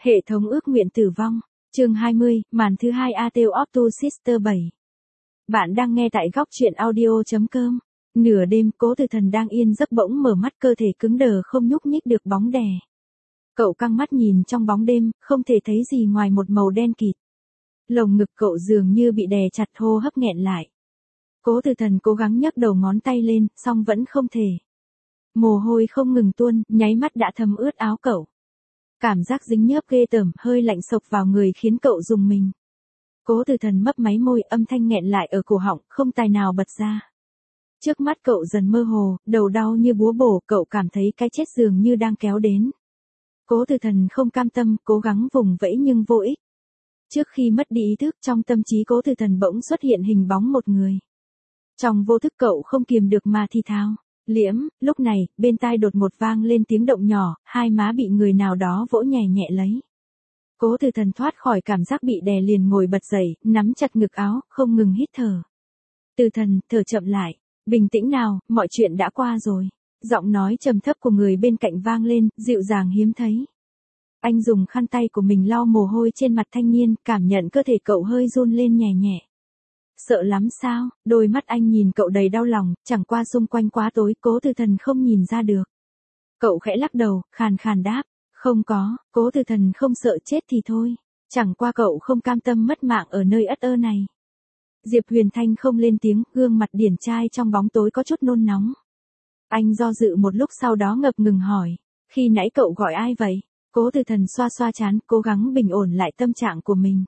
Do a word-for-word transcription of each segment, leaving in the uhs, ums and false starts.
Hệ thống ước nguyện tử vong. Chương hai mươi, màn thứ hai A Tale of Two Sisters bảy. Bạn đang nghe tại góc truyện audio chấm com. Nửa đêm, Cố Từ Thần đang yên giấc bỗng mở mắt, cơ thể cứng đờ không nhúc nhích được bóng đè. Cậu căng mắt nhìn trong bóng đêm, không thể thấy gì ngoài một màu đen kịt. Lồng ngực cậu dường như bị đè chặt, hô hấp nghẹn lại. Cố Từ Thần cố gắng nhấc đầu ngón tay lên, song vẫn không thể. Mồ hôi không ngừng tuôn, nháy mắt đã thấm ướt áo cậu. Cảm giác dính nhớp ghê tởm, hơi lạnh xộc vào người khiến cậu rùng mình. Cố Từ Thần mấp máy môi, âm thanh nghẹn lại ở cổ họng, không tài nào bật ra. Trước mắt cậu dần mơ hồ, đầu đau như búa bổ, cậu cảm thấy cái chết dường như đang kéo đến. Cố Từ Thần không cam tâm, cố gắng vùng vẫy nhưng vô ích. Trước khi mất đi ý thức, trong tâm trí Cố Từ Thần bỗng xuất hiện hình bóng một người. Trong vô thức cậu không kiềm được mà thì thào. Liễm. Lúc này, bên tai đột ngột vang lên tiếng động nhỏ, hai má bị người nào đó vỗ nhẹ nhẹ lấy. Cố Từ Thần thoát khỏi cảm giác bị đè liền ngồi bật dậy, nắm chặt ngực áo, không ngừng hít thở. Từ Thần, thở chậm lại. Bình tĩnh nào, mọi chuyện đã qua rồi. Giọng nói trầm thấp của người bên cạnh vang lên, dịu dàng hiếm thấy. Anh dùng khăn tay của mình lau mồ hôi trên mặt thanh niên, cảm nhận cơ thể cậu hơi run lên nhẹ nhẹ. Sợ lắm sao? Đôi mắt anh nhìn cậu đầy đau lòng, chẳng qua xung quanh quá tối, Cố Từ Thần không nhìn ra được. Cậu khẽ lắc đầu, khàn khàn đáp, không có, Cố Từ Thần không sợ chết thì thôi. Chẳng qua cậu không cam tâm mất mạng ở nơi ất ơ này. Diệp Huyền Thanh không lên tiếng, gương mặt điển trai trong bóng tối có chút nôn nóng. Anh do dự một lúc sau đó ngập ngừng hỏi, khi nãy cậu gọi ai vậy? Cố Từ Thần xoa xoa trán, cố gắng bình ổn lại tâm trạng của mình.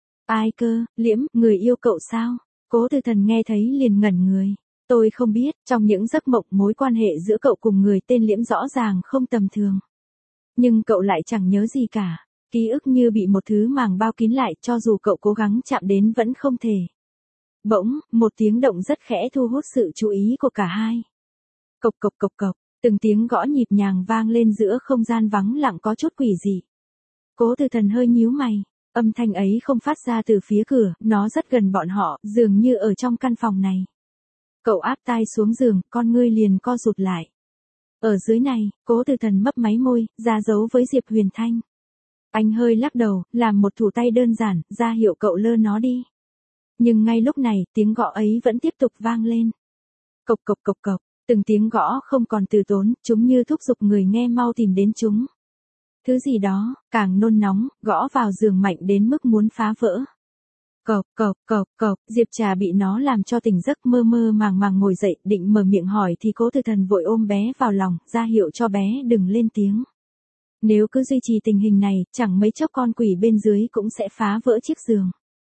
Ai cơ? Liễm, người yêu cậu sao? Cố Từ Thần nghe thấy liền ngẩn người. Tôi không biết, trong những giấc mộng mối quan hệ giữa cậu cùng người tên Liễm rõ ràng không tầm thường. Nhưng cậu lại chẳng nhớ gì cả. Ký ức như bị một thứ màng bao kín lại, cho dù cậu cố gắng chạm đến vẫn không thể. Bỗng, một tiếng động rất khẽ thu hút sự chú ý của cả hai. Cộc cộc cộc cộc, từng tiếng gõ nhịp nhàng vang lên giữa không gian vắng lặng có chút quỷ dị. Cố Từ Thần hơi nhíu mày. Âm thanh ấy không phát ra từ phía cửa, nó rất gần bọn họ, dường như ở trong căn phòng này. Cậu áp tai xuống giường, con ngươi liền co rụt lại. Ở dưới này, Cố Từ Thần mấp máy môi, ra dấu với Diệp Huyền Thanh. Anh hơi lắc đầu, làm một thủ tay đơn giản, ra hiệu cậu lơ nó đi. Nhưng ngay lúc này, tiếng gõ ấy vẫn tiếp tục vang lên. Cộc cộc cộc cộc, từng tiếng gõ không còn từ tốn, chúng như thúc giục người nghe mau tìm đến chúng. Thứ gì đó, càng nôn nóng, gõ vào giường mạnh đến mức muốn phá vỡ. Cộc cộc cộc cộc, Diệp Trà bị nó làm cho tỉnh giấc, mơ mơ màng màng ngồi dậy, định mở miệng hỏi thì Cố Từ Thần vội ôm bé vào lòng, ra hiệu cho bé đừng lên tiếng. Nếu cứ duy trì tình hình này, chẳng mấy chốc con quỷ bên dưới cũng sẽ phá vỡ chiếc giường.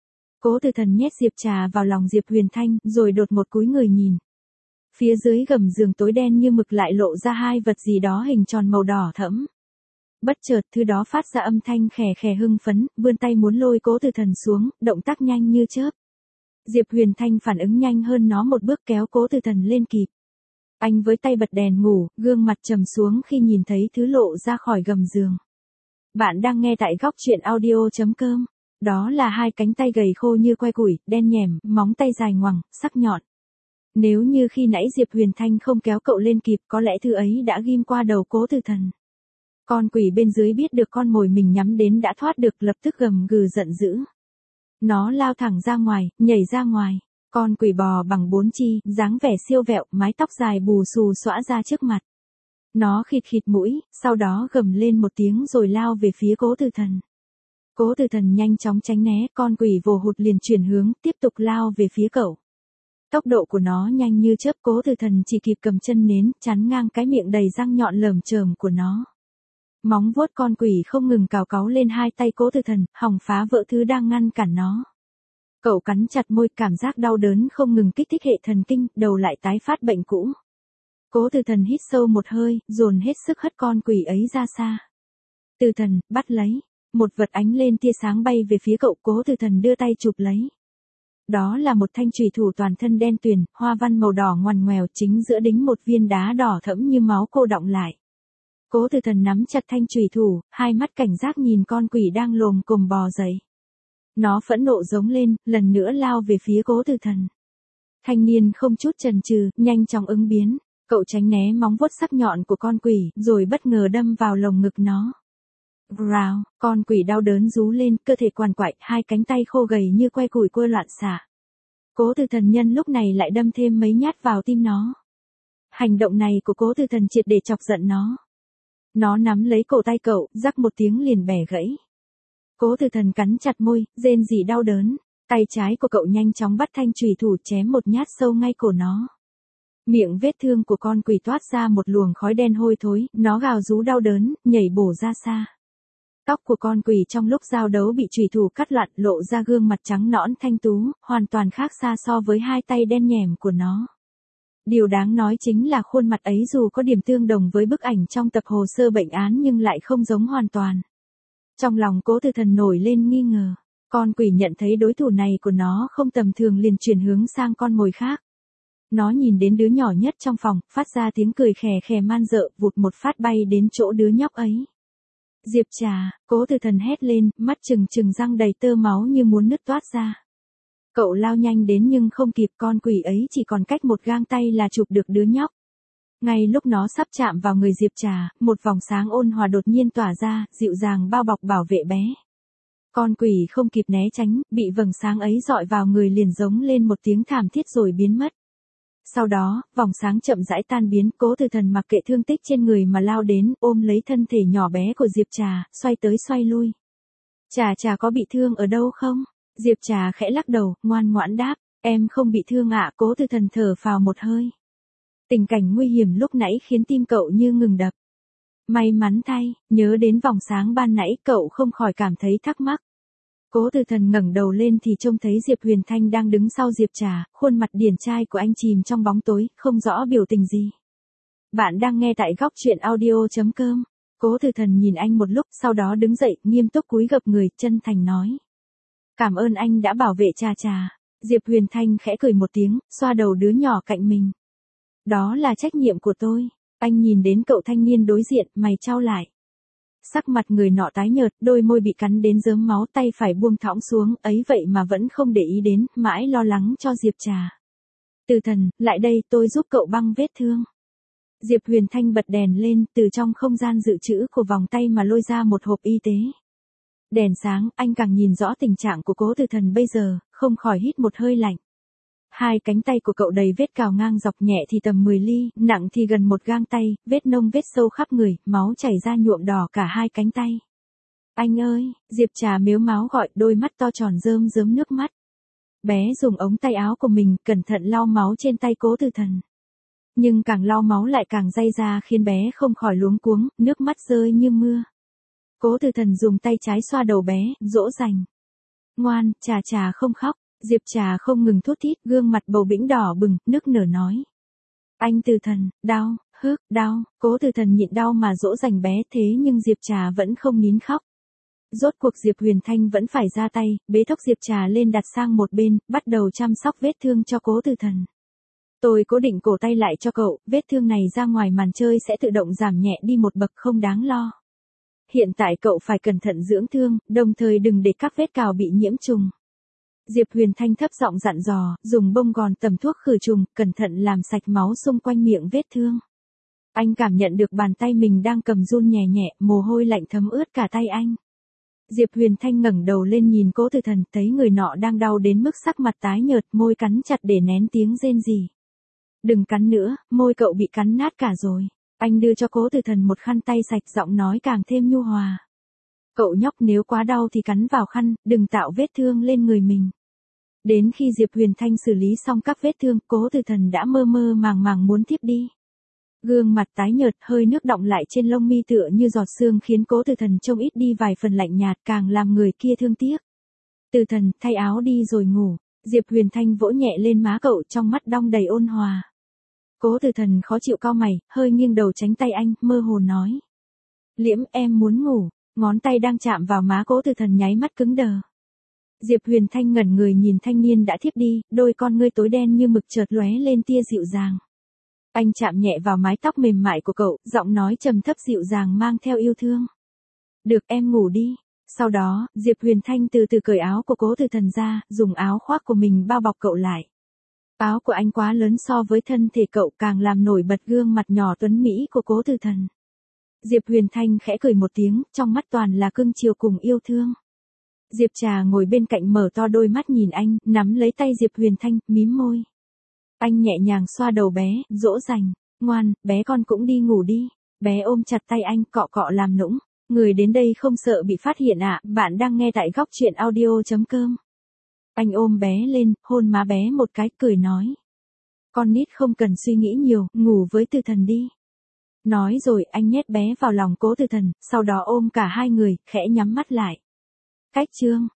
Cố Từ Thần nhét Diệp Trà vào lòng Diệp Huyền Thanh, rồi đột một cúi người nhìn. Phía dưới gầm giường tối đen như mực lại lộ ra hai vật gì đó hình tròn màu đỏ thẫm. Bất chợt thứ đó phát ra âm thanh khè khè hưng phấn, vươn tay muốn lôi Cố Từ Thần xuống, động tác nhanh như chớp. Diệp Huyền Thanh phản ứng nhanh hơn nó một bước, kéo Cố Từ Thần lên kịp. Anh với tay bật đèn ngủ, gương mặt trầm xuống khi nhìn thấy thứ lộ ra khỏi gầm giường. Bạn đang nghe tại góc truyện audio chấm com. Đó là hai cánh tay gầy khô như que củi, đen nhẻm, móng tay dài ngoằng, sắc nhọn. Nếu như khi nãy Diệp Huyền Thanh không kéo cậu lên kịp, có lẽ thứ ấy đã ghim qua đầu Cố Từ Thần. Con quỷ bên dưới biết được con mồi mình nhắm đến đã thoát được, lập tức gầm gừ giận dữ. Nó lao thẳng ra ngoài, nhảy ra ngoài. Con quỷ bò bằng bốn chi, dáng vẻ siêu vẹo, mái tóc dài bù xù xõa ra trước mặt. Nó khịt khịt mũi, sau đó gầm lên một tiếng rồi lao về phía Cố Từ Thần. Cố Từ Thần nhanh chóng tránh né, con quỷ vồ hụt liền chuyển hướng, tiếp tục lao về phía cậu. Tốc độ của nó nhanh như chớp, Cố Từ Thần chỉ kịp cầm chân nến, chắn ngang cái miệng đầy răng nhọn lởm chởm của nó. Móng vuốt con quỷ không ngừng cào cáu lên hai tay Cố Từ Thần, hòng phá vỡ thứ đang ngăn cản nó. Cậu cắn chặt môi, cảm giác đau đớn không ngừng kích thích hệ thần kinh, đầu lại tái phát bệnh cũ. Cố Từ Thần hít sâu một hơi, dồn hết sức hất con quỷ ấy ra xa. Từ Thần, bắt lấy. Một vật ánh lên tia sáng bay về phía cậu, Cố Từ Thần đưa tay chụp lấy. Đó là một thanh chùy thủ toàn thân đen tuyền, hoa văn màu đỏ ngoằn ngoèo, chính giữa đính một viên đá đỏ thẫm như máu cô đọng lại. Cố Từ Thần nắm chặt thanh chùy thủ, hai mắt cảnh giác nhìn con quỷ đang lồm cồm bò dậy. Nó phẫn nộ giống lên, lần nữa lao về phía Cố Từ Thần. Thanh niên không chút chần chừ, nhanh chóng ứng biến. Cậu tránh né móng vuốt sắc nhọn của con quỷ, rồi bất ngờ đâm vào lồng ngực nó. Rào, con quỷ đau đớn rú lên, cơ thể quằn quại, hai cánh tay khô gầy như que củi cua loạn xạ. Cố Từ Thần nhân lúc này lại đâm thêm mấy nhát vào tim nó. Hành động này của Cố Từ Thần triệt để chọc giận nó. Nó nắm lấy cổ tay cậu, rắc một tiếng liền bẻ gãy. Cố Từ Thần cắn chặt môi, rên rỉ đau đớn. Tay trái của cậu nhanh chóng bắt thanh chùy thủ chém một nhát sâu ngay cổ nó. Miệng vết thương của con quỷ toát ra một luồng khói đen hôi thối, nó gào rú đau đớn, nhảy bổ ra xa. Tóc của con quỷ trong lúc giao đấu bị chùy thủ cắt lặn, lộ ra gương mặt trắng nõn thanh tú, hoàn toàn khác xa so với hai tay đen nhẻm của nó. Điều đáng nói chính là khuôn mặt ấy dù có điểm tương đồng với bức ảnh trong tập hồ sơ bệnh án nhưng lại không giống hoàn toàn. Trong lòng Cố Từ Thần nổi lên nghi ngờ. Con quỷ nhận thấy đối thủ này của nó không tầm thường liền chuyển hướng sang con mồi khác. Nó nhìn đến đứa nhỏ nhất trong phòng, phát ra tiếng cười khè khè man dợ, vụt một phát bay đến chỗ đứa nhóc ấy. Diệp Trà, Cố Từ Thần hét lên, mắt trừng trừng răng đầy tơ máu như muốn nứt toát ra. Cậu lao nhanh đến nhưng không kịp, con quỷ ấy chỉ còn cách một gang tay là chụp được đứa nhóc. Ngay lúc nó sắp chạm vào người Diệp Trà, một vòng sáng ôn hòa đột nhiên tỏa ra, dịu dàng bao bọc bảo vệ bé. Con quỷ không kịp né tránh, bị vầng sáng ấy dọi vào người liền giống lên một tiếng thảm thiết rồi biến mất. Sau đó, vòng sáng chậm rãi tan biến, Cố Từ Thần mặc kệ thương tích trên người mà lao đến, ôm lấy thân thể nhỏ bé của Diệp Trà, xoay tới xoay lui. Trà Trà có bị thương ở đâu không? Diệp Trà khẽ lắc đầu, ngoan ngoãn đáp, em không bị thương ạ. Cố Từ Thần thở phào một hơi. Tình cảnh nguy hiểm lúc nãy khiến tim cậu như ngừng đập. May mắn thay, nhớ đến vòng sáng ban nãy cậu không khỏi cảm thấy thắc mắc. Cố Từ Thần ngẩng đầu lên thì trông thấy Diệp Huyền Thanh đang đứng sau Diệp Trà, khuôn mặt điển trai của anh chìm trong bóng tối, không rõ biểu tình gì. Bạn đang nghe tại góc truyện audio chấm com. Cố Từ Thần nhìn anh một lúc, sau đó đứng dậy, nghiêm túc cúi gập người, chân thành nói. Cảm ơn anh đã bảo vệ Trà Trà. Diệp Huyền Thanh khẽ cười một tiếng, xoa đầu đứa nhỏ cạnh mình. Đó là trách nhiệm của tôi. Anh nhìn đến cậu thanh niên đối diện, mày chau lại. Sắc mặt người nọ tái nhợt, đôi môi bị cắn đến rớm máu, tay phải buông thõng xuống, ấy vậy mà vẫn không để ý đến, mãi lo lắng cho Diệp Trà. Từ Thần, lại đây, tôi giúp cậu băng vết thương. Diệp Huyền Thanh bật đèn lên, từ trong không gian dự trữ của vòng tay mà lôi ra một hộp y tế. Đèn sáng, anh càng nhìn rõ tình trạng của Cố Từ Thần bây giờ, không khỏi hít một hơi lạnh. Hai cánh tay của cậu đầy vết cào ngang dọc, nhẹ thì tầm mười ly, nặng thì gần một gang tay, vết nông vết sâu khắp người, máu chảy ra nhuộm đỏ cả hai cánh tay. Anh ơi, Diệp Trà mếu máo gọi, đôi mắt to tròn rơm rớm nước mắt. Bé dùng ống tay áo của mình, cẩn thận lau máu trên tay Cố Từ Thần. Nhưng càng lau máu lại càng day ra khiến bé không khỏi luống cuống, nước mắt rơi như mưa. Cố Từ Thần dùng tay trái xoa đầu bé, dỗ dành. Ngoan, Trà Trà không khóc. Diệp Trà không ngừng thút thít, gương mặt bầu bĩnh đỏ bừng, nức nở nói. Anh Từ Thần, đau, hức, đau. Cố Từ Thần nhịn đau mà dỗ dành bé, thế nhưng Diệp Trà vẫn không nín khóc. Rốt cuộc Diệp Huyền Thanh vẫn phải ra tay, bế thốc Diệp Trà lên đặt sang một bên, bắt đầu chăm sóc vết thương cho Cố Từ Thần. Tôi cố định cổ tay lại cho cậu, vết thương này ra ngoài màn chơi sẽ tự động giảm nhẹ đi một bậc, không đáng lo. Hiện tại cậu phải cẩn thận dưỡng thương, đồng thời đừng để các vết cào bị nhiễm trùng. Diệp Huyền Thanh thấp giọng dặn dò, dùng bông gòn tẩm thuốc khử trùng, cẩn thận làm sạch máu xung quanh miệng vết thương. Anh cảm nhận được bàn tay mình đang cầm run nhẹ nhẹ, mồ hôi lạnh thấm ướt cả tay anh. Diệp Huyền Thanh ngẩng đầu lên nhìn Cố Từ Thần, thấy người nọ đang đau đến mức sắc mặt tái nhợt, môi cắn chặt để nén tiếng rên rỉ. Đừng cắn nữa, môi cậu bị cắn nát cả rồi. Anh đưa cho Cố Từ Thần một khăn tay sạch, giọng nói càng thêm nhu hòa. Cậu nhóc, nếu quá đau thì cắn vào khăn, đừng tạo vết thương lên người mình. Đến khi Diệp Huyền Thanh xử lý xong các vết thương, Cố Từ Thần đã mơ mơ màng màng muốn thiếp đi. Gương mặt tái nhợt, hơi nước đọng lại trên lông mi tựa như giọt sương khiến Cố Từ Thần trông ít đi vài phần lạnh nhạt, càng làm người kia thương tiếc. Từ Thần, thay áo đi rồi ngủ. Diệp Huyền Thanh vỗ nhẹ lên má cậu, trong mắt đong đầy ôn hòa. Cố Từ Thần khó chịu cau mày, hơi nghiêng đầu tránh tay anh, mơ hồ nói. Liễm, em muốn ngủ. Ngón tay đang chạm vào má Cố Từ Thần nháy mắt cứng đờ. Diệp Huyền Thanh ngẩn người nhìn thanh niên đã thiếp đi, đôi con ngươi tối đen như mực chợt lóe lên tia dịu dàng. Anh chạm nhẹ vào mái tóc mềm mại của cậu, giọng nói trầm thấp dịu dàng mang theo yêu thương. Được, em ngủ đi. Sau đó, Diệp Huyền Thanh từ từ cởi áo của Cố Từ Thần ra, dùng áo khoác của mình bao bọc cậu lại. Áo của anh quá lớn so với thân thể cậu, càng làm nổi bật gương mặt nhỏ tuấn mỹ của Cố Từ Thần. Diệp Huyền Thanh khẽ cười một tiếng, trong mắt toàn là cưng chiều cùng yêu thương. Diệp Trà ngồi bên cạnh mở to đôi mắt nhìn anh, nắm lấy tay Diệp Huyền Thanh, mím môi. Anh nhẹ nhàng xoa đầu bé, dỗ dành. Ngoan, bé con cũng đi ngủ đi. Bé ôm chặt tay anh, cọ cọ làm nũng. Người đến đây không sợ bị phát hiện ạ, à? Bạn đang nghe tại góc truyện audio.com. Anh ôm bé lên, hôn má bé một cái, cười nói. Con nít không cần suy nghĩ nhiều, ngủ với Từ Thần đi. Nói rồi anh nhét bé vào lòng Cố Từ Thần, sau đó ôm cả hai người, khẽ nhắm mắt lại. Cách chương